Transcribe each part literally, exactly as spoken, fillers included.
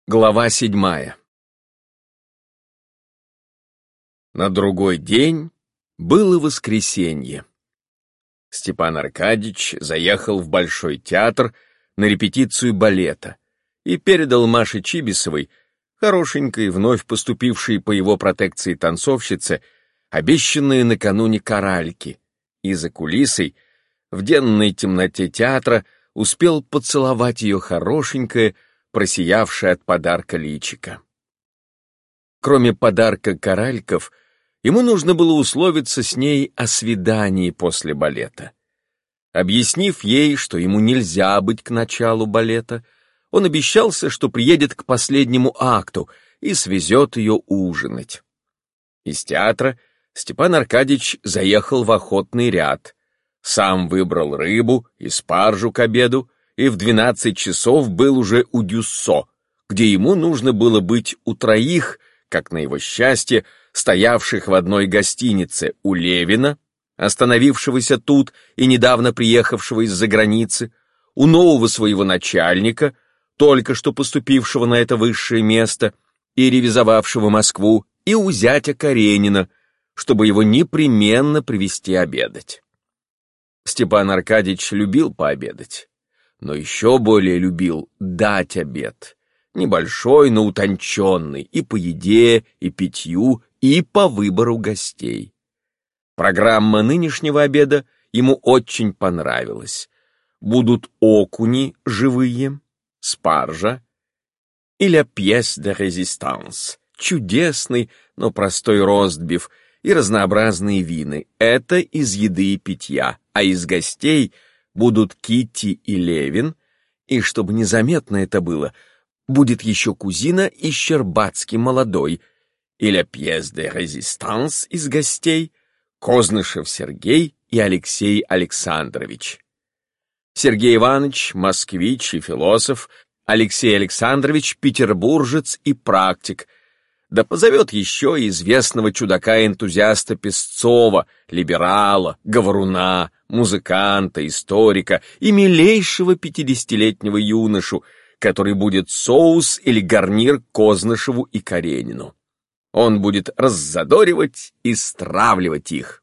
Глава седьмая. На другой день было воскресенье. Степан Аркадьич заехал в Большой театр на репетицию балета и передал Маше Чибисовой, хорошенькой, вновь поступившей по его протекции танцовщице, обещанные накануне коральки, и за кулисой, в денной темноте театра, успел поцеловать ее хорошенькое, просиявшее от подарка личико. Кроме подарка коральков, ему нужно было условиться с ней о свидании после балета. Объяснив ей, что ему нельзя быть к началу балета, он обещался, что приедет к последнему акту и свезет ее ужинать. Из театра Степан Аркадьич заехал в охотный ряд, сам выбрал рыбу и спаржу к обеду, и в двенадцать часов был уже у Дюссо, где ему нужно было быть у троих, как на его счастье, стоявших в одной гостинице у Левина, остановившегося тут и недавно приехавшего из-за границы, у нового своего начальника, только что поступившего на это высшее место и ревизовавшего Москву, и у зятя Каренина, чтобы его непременно привести обедать. Степан Аркадьич любил пообедать, но еще более любил дать обед, небольшой, но утонченный, и по еде, и питью, и по выбору гостей. Программа нынешнего обеда ему очень понравилась. Будут окуни живые, спаржа и «La pièce de résistance», чудесный, но простой ростбиф и разнообразные вины. Это из еды и питья, а из гостей будут Китти и Левин, и, чтобы незаметно это было, будет еще кузина и Щербацкий молодой, и «La pièce de résistance» из гостей Кознышев Сергей и Алексей Александрович. Сергей Иванович — москвич и философ, Алексей Александрович — петербуржец и практик, да позовет еще известного чудака-энтузиаста Песцова, либерала, говоруна, музыканта, историка и милейшего пятидесятилетнего юношу, который будет соус или гарнир Кознышеву и Каренину. Он будет раззадоривать и стравливать их.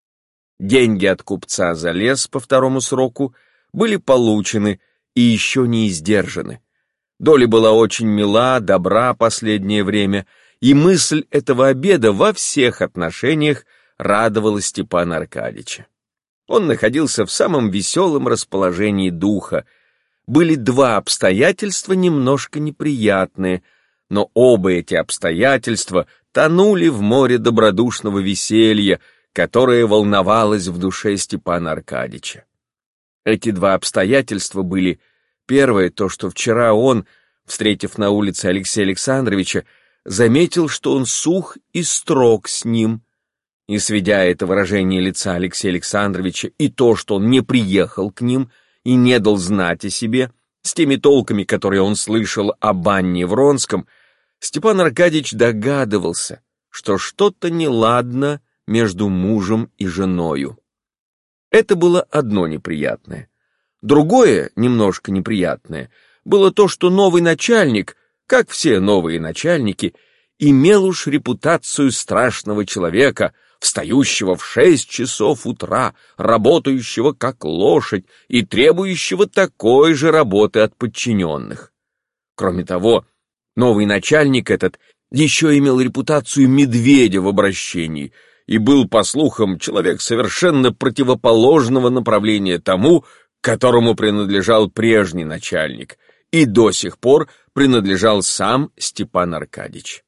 Деньги от купца за лес по второму сроку были получены и еще не издержаны. Доля была очень мила, добра последнее время, и мысль этого обеда во всех отношениях радовала Степана Аркадьича. Он находился в самом веселом расположении духа. Были два обстоятельства немножко неприятные, но оба эти обстоятельства тонули в море добродушного веселья, которое волновалось в душе Степана Аркадьича. Эти два обстоятельства были: первое, то, что вчера он, встретив на улице Алексея Александровича, заметил, что он сух и строг с ним, и, сведя это выражение лица Алексея Александровича и то, что он не приехал к ним и не дал знать о себе, с теми толками, которые он слышал об Анне Вронском, Степан Аркадьич догадывался, что что-то неладно между мужем и женою. Это было одно неприятное. Другое, немножко неприятное, было то, что новый начальник, как все новые начальники, имел уж репутацию страшного человека, встающего в шесть часов утра, работающего как лошадь и требующего такой же работы от подчиненных. Кроме того, новый начальник этот еще имел репутацию медведя в обращении и был, по слухам, человек совершенно противоположного направления тому, которому принадлежал прежний начальник, и до сих пор принадлежал сам Степан Аркадьич.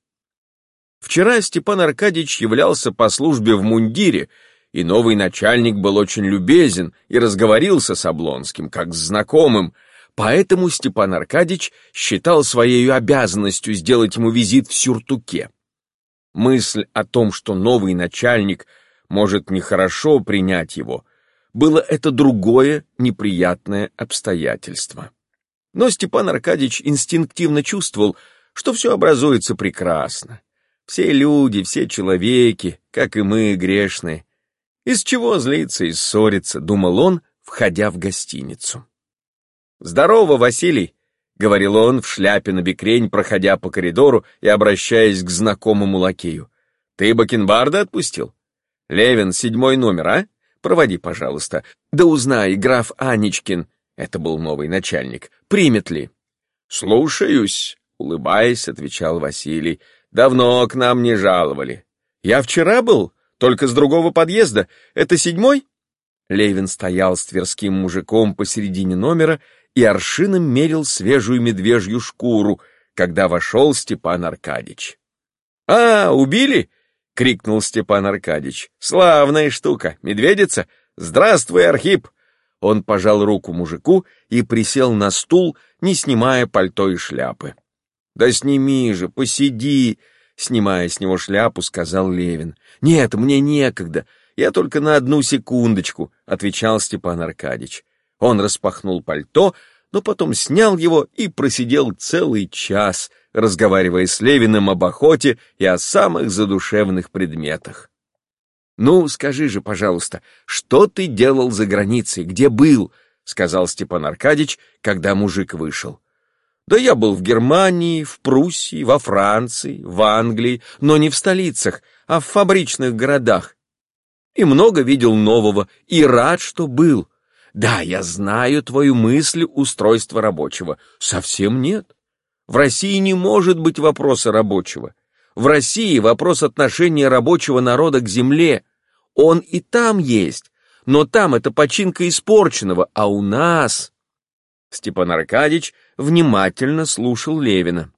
Вчера Степан Аркадьич являлся по службе в мундире, и новый начальник был очень любезен и разговорился с Облонским, как с знакомым, поэтому Степан Аркадьич считал своей обязанностью сделать ему визит в сюртуке. Мысль о том, что новый начальник может нехорошо принять его, было это другое неприятное обстоятельство. Но Степан Аркадьич инстинктивно чувствовал, что все образуется прекрасно. Все люди, все человеки, как и мы, грешные. Из чего злиться и ссориться, думал он, входя в гостиницу. «Здорово, Василий!» — говорил он в шляпе на бекрень, проходя по коридору и обращаясь к знакомому лакею. «Ты бакенбарда отпустил? Левин, седьмой номер, а? Проводи, пожалуйста. Да узнай, граф Аничкин, это был новый начальник, примет ли?» «Слушаюсь», — улыбаясь, отвечал Василий. «Давно к нам не жаловали. Я вчера был, только с другого подъезда. Это седьмой?» Левин стоял с тверским мужиком посередине номера и аршином мерил свежую медвежью шкуру, когда вошел Степан Аркадьич. «А, убили?» — крикнул Степан Аркадьич. «Славная штука, медведица! Здравствуй, Архип!» Он пожал руку мужику и присел на стул, не снимая пальто и шляпы. «Да сними же, посиди!» — снимая с него шляпу, сказал Левин. «Нет, мне некогда, я только на одну секундочку», — отвечал Степан Аркадьич. Он распахнул пальто, но потом снял его и просидел целый час, разговаривая с Левиным об охоте и о самых задушевных предметах. «Ну, скажи же, пожалуйста, что ты делал за границей, где был?» — сказал Степан Аркадьич, когда мужик вышел. «Да я был в Германии, в Пруссии, во Франции, в Англии, но не в столицах, а в фабричных городах. И много видел нового, и рад, что был. Да, я знаю твою мысль устройства рабочего. Совсем нет. В России не может быть вопроса рабочего. В России вопрос отношения рабочего народа к земле. Он и там есть, но там это починка испорченного, а у нас...» Степан Аркадьич внимательно слушал Левина.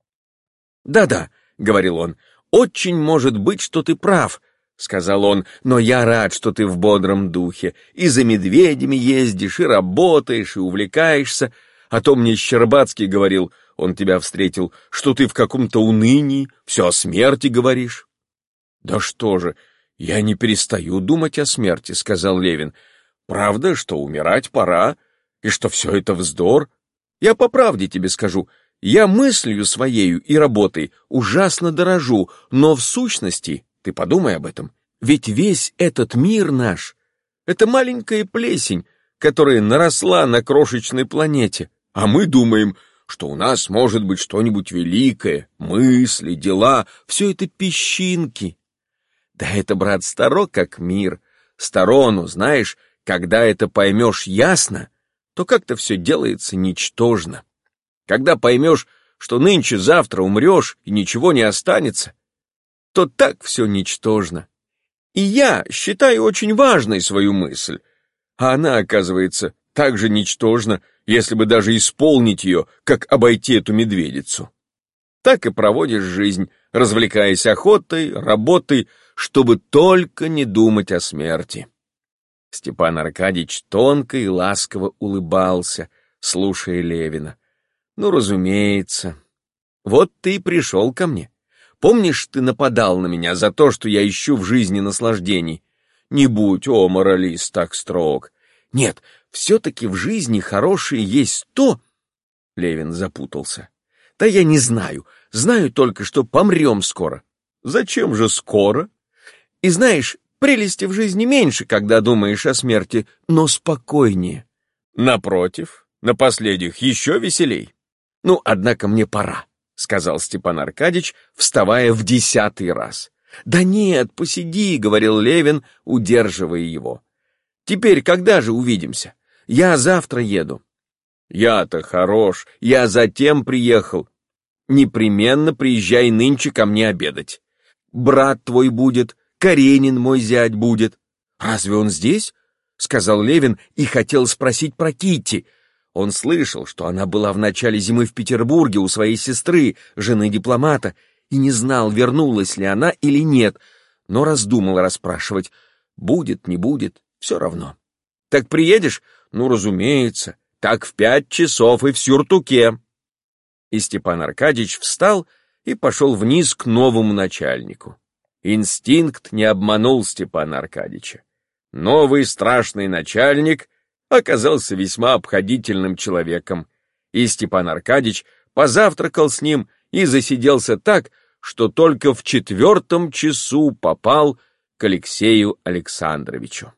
«Да-да», — говорил он, — «очень может быть, что ты прав», — сказал он, — «но я рад, что ты в бодром духе, и за медведями ездишь, и работаешь, и увлекаешься. А то мне Щербацкий говорил, он тебя встретил, что ты в каком-то унынии, все о смерти говоришь». «Да что же, я не перестаю думать о смерти», — сказал Левин. «Правда, что умирать пора, и что все это вздор? Я по правде тебе скажу, я мыслью своею и работой ужасно дорожу, но в сущности, ты подумай об этом, ведь весь этот мир наш — это маленькая плесень, которая наросла на крошечной планете, а мы думаем, что у нас может быть что-нибудь великое, мысли, дела, все это песчинки. Да это, брат, старо как мир, сторону, знаешь, когда это поймешь ясно, то как-то все делается ничтожно. Когда поймешь, что нынче-завтра умрешь и ничего не останется, то так все ничтожно. И я считаю очень важной свою мысль, а она, оказывается, так же ничтожна, если бы даже исполнить ее, как обойти эту медведицу. Так и проводишь жизнь, развлекаясь охотой, работой, чтобы только не думать о смерти. Степан Аркадьич тонко и ласково улыбался, слушая Левина. «Ну, разумеется. Вот ты и пришел ко мне. Помнишь, ты нападал на меня за то, что я ищу в жизни наслаждений? Не будь, о, моралист, так строг. Нет, все-таки в жизни хорошее есть то...» Левин запутался. «Да я не знаю. Знаю только, что помрем скоро». «Зачем же скоро?» «И знаешь, прелести в жизни меньше, когда думаешь о смерти, но спокойнее». «Напротив, на последних еще веселей». «Ну, однако мне пора», — сказал Степан Аркадьич, вставая в десятый раз. «Да нет, посиди», — говорил Левин, удерживая его. «Теперь когда же увидимся? Я завтра еду». «Я-то хорош, я затем приехал. Непременно приезжай нынче ко мне обедать. Брат твой будет, Каренин мой зять будет». «Разве он здесь?» — сказал Левин и хотел спросить про Китти. Он слышал, что она была в начале зимы в Петербурге у своей сестры, жены дипломата, и не знал, вернулась ли она или нет, но раздумал расспрашивать. Будет, не будет, все равно. «Так приедешь?» «Ну, разумеется. Так в пять часов и в сюртуке». И Степан Аркадьич встал и пошел вниз к новому начальнику. Инстинкт не обманул Степана Аркадьича. Новый страшный начальник оказался весьма обходительным человеком, и Степан Аркадьич позавтракал с ним и засиделся так, что только в четвертом часу попал к Алексею Александровичу.